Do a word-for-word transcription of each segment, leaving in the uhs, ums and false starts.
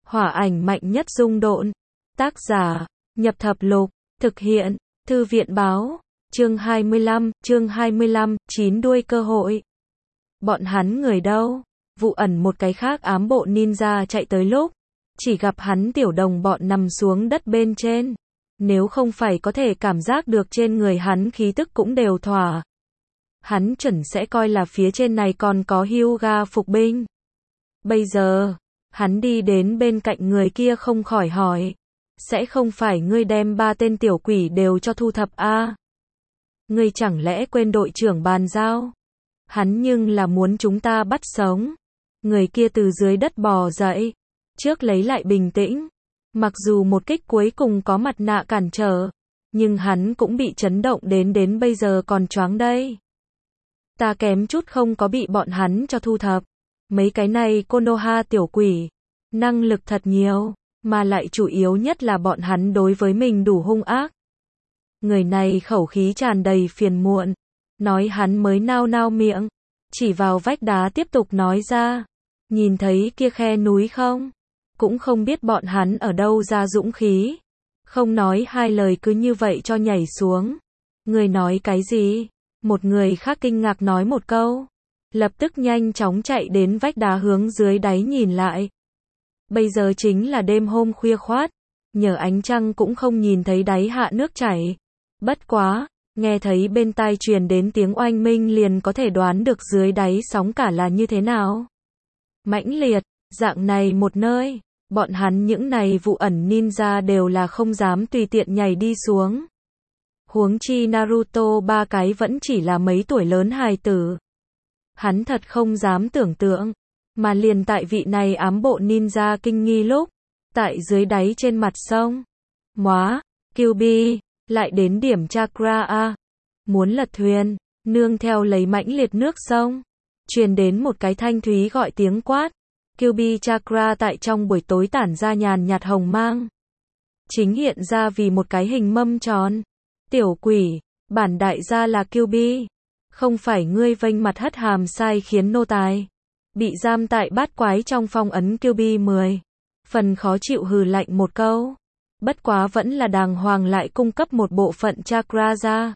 Hỏa ảnh mạnh nhất dung độn. Tác giả, Nhập Thập Lục. Thực hiện, Thư viện báo. Chương hai mươi lăm, chương hai mươi lăm, chín đuôi cơ hội. Bọn hắn người đâu? Vụ ẩn một cái khác ám bộ ninja chạy tới lúc, chỉ gặp hắn tiểu đồng bọn nằm xuống đất bên trên. Nếu không phải có thể cảm giác được trên người hắn khí tức cũng đều thỏa. Hắn chuẩn sẽ coi là phía trên này còn có Hyuga phục binh. Bây giờ, hắn đi đến bên cạnh người kia không khỏi hỏi. Sẽ không phải ngươi đem ba tên tiểu quỷ đều cho thu thập a? À? Ngươi chẳng lẽ quên đội trưởng bàn giao? Hắn nhưng là muốn chúng ta bắt sống. Người kia từ dưới đất bò dậy. Trước lấy lại bình tĩnh. Mặc dù một kích cuối cùng có mặt nạ cản trở. Nhưng hắn cũng bị chấn động đến đến bây giờ còn choáng đây. Ta kém chút không có bị bọn hắn cho thu thập. Mấy cái này Konoha tiểu quỷ. Năng lực thật nhiều. Mà lại chủ yếu nhất là bọn hắn đối với mình đủ hung ác. Người này khẩu khí tràn đầy phiền muộn. Nói hắn mới nao nao miệng. Chỉ vào vách đá tiếp tục nói ra. Nhìn thấy kia khe núi không? Cũng không biết bọn hắn ở đâu ra dũng khí. Không nói hai lời cứ như vậy cho nhảy xuống. Người nói cái gì? Một người khác kinh ngạc nói một câu. Lập tức nhanh chóng chạy đến vách đá hướng dưới đáy nhìn lại. Bây giờ chính là đêm hôm khuya khoát. Nhờ ánh trăng cũng không nhìn thấy đáy hạ nước chảy. Bất quá, nghe thấy bên tai truyền đến tiếng oanh minh liền có thể đoán được dưới đáy sóng cả là như thế nào. Mãnh liệt, dạng này một nơi, bọn hắn những này vụ ẩn ninja đều là không dám tùy tiện nhảy đi xuống. Huống chi Naruto ba cái vẫn chỉ là mấy tuổi lớn hài tử. Hắn thật không dám tưởng tượng, mà liền tại vị này ám bộ ninja kinh nghi lúc, tại dưới đáy trên mặt sông. Móa, Kyuubi, lại đến điểm chakra a. Muốn lật thuyền, nương theo lấy mãnh liệt nước sông. Truyền đến một cái thanh thúy gọi tiếng quát. Kyuubi chakra tại trong buổi tối tản ra nhàn nhạt hồng mang. Chính hiện ra vì một cái hình mâm tròn. Tiểu quỷ, bản đại gia là Kyuubi. Không phải ngươi vênh mặt hất hàm sai khiến nô tài. Bị giam tại bát quái trong phong ấn Kyuubi mười. Phần khó chịu hừ lạnh một câu. Bất quá vẫn là đàng hoàng lại cung cấp một bộ phận chakra ra.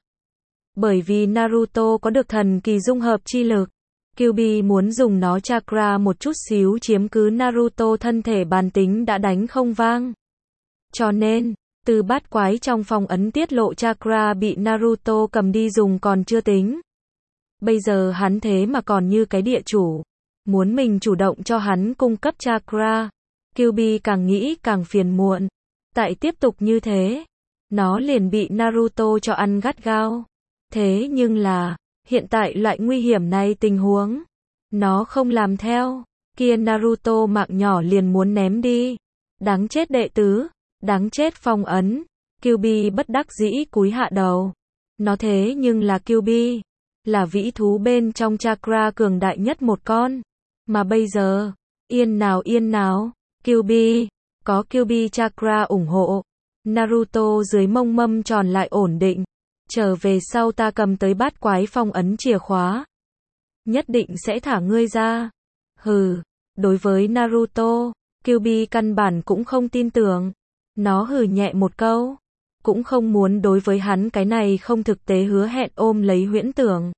Bởi vì Naruto có được thần kỳ dung hợp chi lực. Kyuubi muốn dùng nó chakra một chút xíu chiếm cứ Naruto thân thể bản tính đã đánh không vang. Cho nên, từ bát quái trong phong ấn tiết lộ chakra bị Naruto cầm đi dùng còn chưa tính. Bây giờ hắn thế mà còn như cái địa chủ. Muốn mình chủ động cho hắn cung cấp chakra. Kyuubi càng nghĩ càng phiền muộn. Tại tiếp tục như thế, nó liền bị Naruto cho ăn gắt gao. Thế nhưng là, hiện tại loại nguy hiểm này tình huống, nó không làm theo, kia Naruto mạng nhỏ liền muốn ném đi. Đáng chết đệ tứ, đáng chết phong ấn. Kyuubi bất đắc dĩ cúi hạ đầu. Nó thế nhưng là Kyuubi, là vĩ thú bên trong chakra cường đại nhất một con. Mà bây giờ, yên nào yên nào, Kyuubi, có Kyuubi chakra ủng hộ. Naruto dưới mông mâm tròn lại ổn định. Trở về sau ta cầm tới bát quái phong ấn chìa khóa. Nhất định sẽ thả ngươi ra. Hừ, đối với Naruto, Kyuubi căn bản cũng không tin tưởng. Nó hừ nhẹ một câu. Cũng không muốn đối với hắn cái này không thực tế hứa hẹn ôm lấy huyễn tưởng.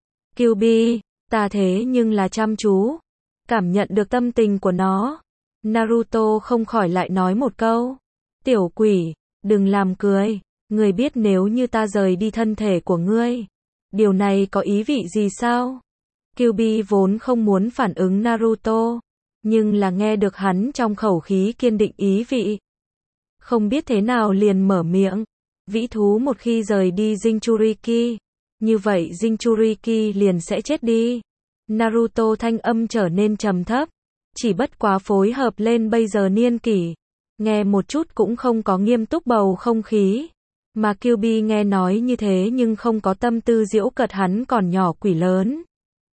Kyuubi, ta thế nhưng là chăm chú. Cảm nhận được tâm tình của nó. Naruto không khỏi lại nói một câu. Tiểu quỷ, đừng làm cười. Ngươi biết nếu như ta rời đi thân thể của ngươi, điều này có ý vị gì sao? Kyuubi vốn không muốn phản ứng Naruto, nhưng là nghe được hắn trong khẩu khí kiên định ý vị. Không biết thế nào liền mở miệng. Vĩ thú một khi rời đi Jinchuriki, như vậy Jinchuriki liền sẽ chết đi. Naruto thanh âm trở nên trầm thấp, chỉ bất quá phối hợp lên bây giờ niên kỷ. Nghe một chút cũng không có nghiêm túc bầu không khí. Mà Kyuubi nghe nói như thế nhưng không có tâm tư giễu cợt hắn còn nhỏ quỷ lớn.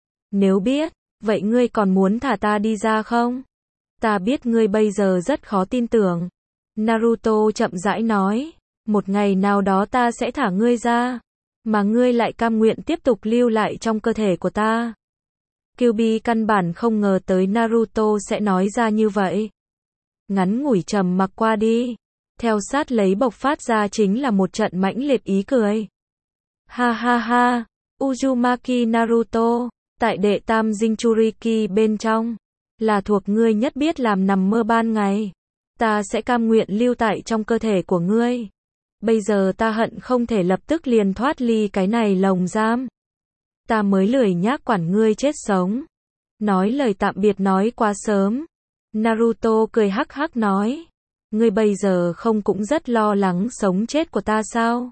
Nếu biết, vậy ngươi còn muốn thả ta đi ra không? Ta biết ngươi bây giờ rất khó tin tưởng. Naruto chậm rãi nói, một ngày nào đó ta sẽ thả ngươi ra, mà ngươi lại cam nguyện tiếp tục lưu lại trong cơ thể của ta. Kyuubi căn bản không ngờ tới Naruto sẽ nói ra như vậy. Ngắn ngủi trầm mặc qua đi. Theo sát lấy bộc phát ra chính là một trận mãnh liệt ý cười. Ha ha ha, Uzumaki Naruto, tại đệ tam Jinchuriki bên trong, là thuộc ngươi nhất biết làm nằm mơ ban ngày. Ta sẽ cam nguyện lưu tại trong cơ thể của ngươi. Bây giờ ta hận không thể lập tức liền thoát ly cái này lồng giam. Ta mới lười nhác quản ngươi chết sống. Nói lời tạm biệt nói quá sớm. Naruto cười hắc hắc nói. Ngươi bây giờ không cũng rất lo lắng sống chết của ta sao?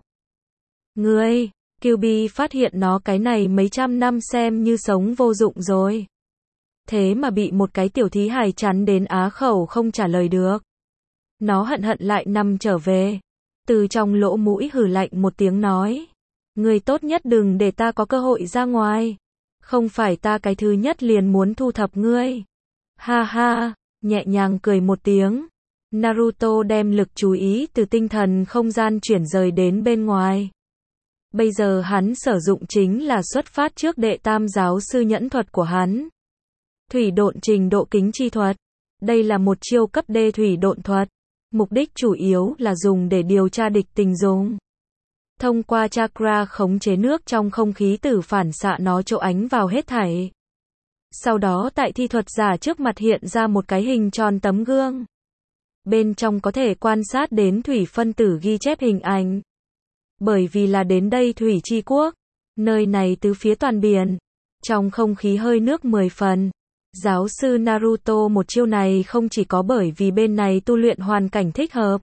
Ngươi, Kyuubi phát hiện nó cái này mấy trăm năm xem như sống vô dụng rồi. Thế mà bị một cái tiểu thí hài chắn đến á khẩu không trả lời được. Nó hận hận lại nằm trở về. Từ trong lỗ mũi hừ lạnh một tiếng nói. Ngươi tốt nhất đừng để ta có cơ hội ra ngoài. Không phải ta cái thứ nhất liền muốn thu thập ngươi. Ha ha, nhẹ nhàng cười một tiếng. Naruto đem lực chú ý từ tinh thần không gian chuyển rời đến bên ngoài. Bây giờ hắn sử dụng chính là xuất phát trước đệ tam giáo sư nhẫn thuật của hắn. Thủy độn trình độ kính chi thuật. Đây là một chiêu cấp D thủy độn thuật. Mục đích chủ yếu là dùng để điều tra địch tình dùng. Thông qua chakra khống chế nước trong không khí từ phản xạ nó chỗ ánh vào hết thảy. Sau đó tại thi thuật giả trước mặt hiện ra một cái hình tròn tấm gương. Bên trong có thể quan sát đến thủy phân tử ghi chép hình ảnh. Bởi vì là đến đây thủy chi quốc, nơi này tứ phía toàn biển, trong không khí hơi nước mười phần. Giáo sư Naruto một chiêu này không chỉ có bởi vì bên này tu luyện hoàn cảnh thích hợp,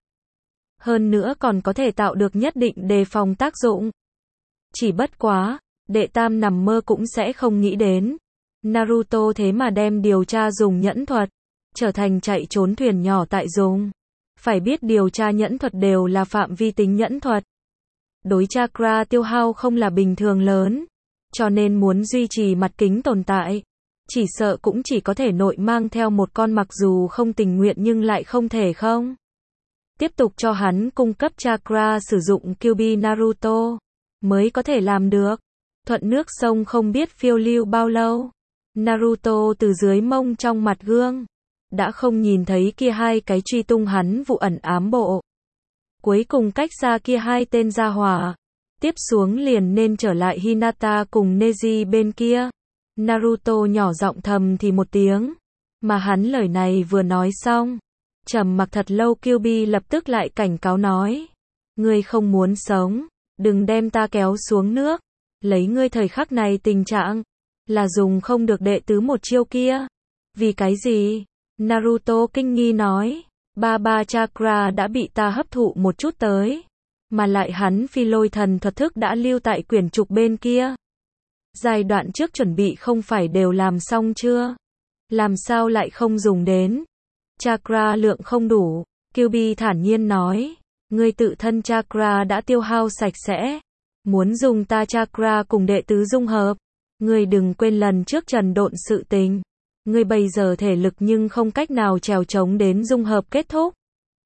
hơn nữa còn có thể tạo được nhất định đề phòng tác dụng. Chỉ bất quá, đệ tam nằm mơ cũng sẽ không nghĩ đến. Naruto thế mà đem điều tra dùng nhẫn thuật, trở thành chạy trốn thuyền nhỏ tại dùng. Phải biết điều tra nhẫn thuật đều là phạm vi tính nhẫn thuật. Đối chakra tiêu hao không là bình thường lớn, cho nên muốn duy trì mặt kính tồn tại, chỉ sợ cũng chỉ có thể nội mang theo một con mặc dù không tình nguyện nhưng lại không thể không. Tiếp tục cho hắn cung cấp chakra sử dụng Kyuubi Naruto, mới có thể làm được. Thuận nước sông không biết phiêu lưu bao lâu. Naruto từ dưới mông trong mặt gương, đã không nhìn thấy kia hai cái truy tung hắn vụ ẩn ám bộ. Cuối cùng cách xa kia hai tên gia hỏa. Tiếp xuống liền nên trở lại Hinata cùng Neji bên kia. Naruto nhỏ giọng thầm thì một tiếng. Mà hắn lời này vừa nói xong. Trầm mặc thật lâu Kyuubi lập tức lại cảnh cáo nói. Ngươi không muốn sống. Đừng đem ta kéo xuống nước. Lấy ngươi thời khắc này tình trạng. Là dùng không được đệ tứ một chiêu kia. Vì cái gì? Naruto kinh nghi nói. Ba ba chakra đã bị ta hấp thụ một chút tới. Mà lại hắn phi lôi thần thuật thức đã lưu tại quyển trục bên kia. Giai đoạn trước chuẩn bị không phải đều làm xong chưa? Làm sao lại không dùng đến? Chakra lượng không đủ. Kyuubi thản nhiên nói. Ngươi tự thân chakra đã tiêu hao sạch sẽ. Muốn dùng ta chakra cùng đệ tứ dung hợp. Ngươi đừng quên lần trước trần độn sự tình. Ngươi bây giờ thể lực nhưng không cách nào trèo trống đến dung hợp kết thúc.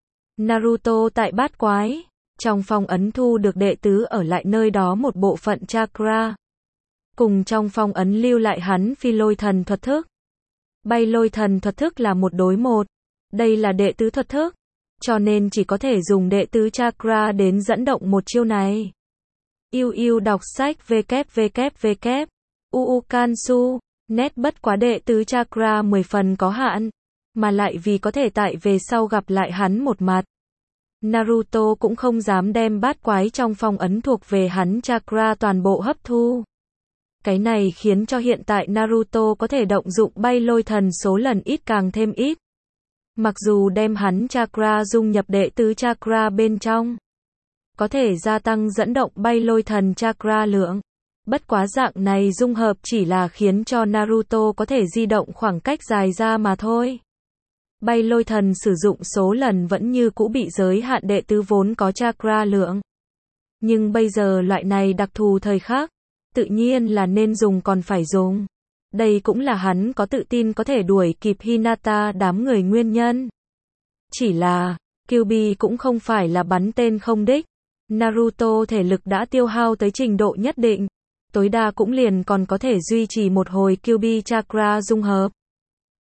Naruto tại bát quái. Trong phong ấn thu được đệ tứ ở lại nơi đó một bộ phận chakra. Cùng trong phong ấn lưu lại hắn phi lôi thần thuật thức. Bay lôi thần thuật thức là một đối một. Đây là đệ tứ thuật thức. Cho nên chỉ có thể dùng đệ tứ chakra đến dẫn động một chiêu này. Yêu yêu đọc sách www. Uukansu. Nét bất quá đệ tứ chakra mười phần có hạn. Mà lại vì có thể tại về sau gặp lại hắn một mặt. Naruto cũng không dám đem bát quái trong phong ấn thuộc về hắn chakra toàn bộ hấp thu. Cái này khiến cho hiện tại Naruto có thể động dụng bay lôi thần số lần ít càng thêm ít. Mặc dù đem hắn chakra dung nhập đệ tứ chakra bên trong, có thể gia tăng dẫn động bay lôi thần chakra lượng. Bất quá dạng này dung hợp chỉ là khiến cho Naruto có thể di động khoảng cách dài ra mà thôi. Bay lôi thần sử dụng số lần vẫn như cũ bị giới hạn đệ tứ vốn có chakra lượng. Nhưng bây giờ loại này đặc thù thời khắc, tự nhiên là nên dùng còn phải dùng. Đây cũng là hắn có tự tin có thể đuổi kịp Hinata đám người nguyên nhân. Chỉ là, Kyuubi cũng không phải là bắn tên không đích. Naruto thể lực đã tiêu hao tới trình độ nhất định. Tối đa cũng liền còn có thể duy trì một hồi Kyuubi chakra dung hợp.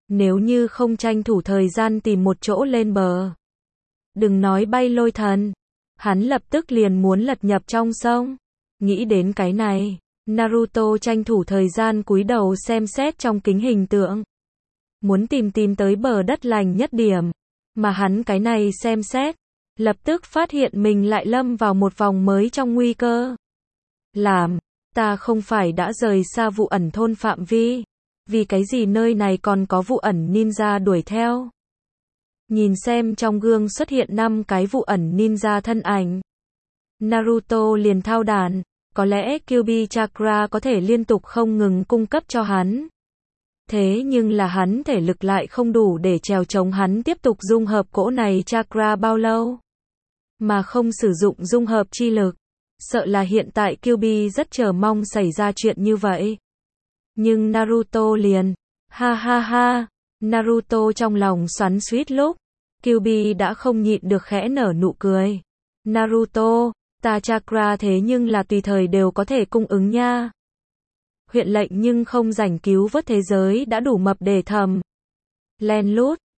Nếu như không tranh thủ thời gian tìm một chỗ lên bờ. Đừng nói bay lôi thần. Hắn lập tức liền muốn lật nhập trong sông. Nghĩ đến cái này, Naruto tranh thủ thời gian cúi đầu xem xét trong kính hình tượng. Muốn tìm tìm tới bờ đất lành nhất điểm. Mà hắn cái này xem xét, lập tức phát hiện mình lại lâm vào một vòng mới trong nguy cơ. Làm, ta không phải đã rời xa vụ ẩn thôn phạm vi. Vì cái gì nơi này còn có vụ ẩn ninja đuổi theo? Nhìn xem trong gương xuất hiện năm cái vụ ẩn ninja thân ảnh. Naruto liền thao đàn, có lẽ Kyuubi Chakra có thể liên tục không ngừng cung cấp cho hắn. Thế nhưng là hắn thể lực lại không đủ để trèo chống hắn tiếp tục dung hợp cỗ này Chakra bao lâu. Mà không sử dụng dung hợp chi lực. Sợ là hiện tại Kyuubi rất chờ mong xảy ra chuyện như vậy. Nhưng Naruto liền, ha ha ha, Naruto trong lòng xoắn xuýt lúc, Kyuubi đã không nhịn được khẽ nở nụ cười. Naruto, ta chakra thế nhưng là tùy thời đều có thể cung ứng nha. Huyện lệnh nhưng không rảnh cứu vớt thế giới đã đủ mập để thầm. Len lút,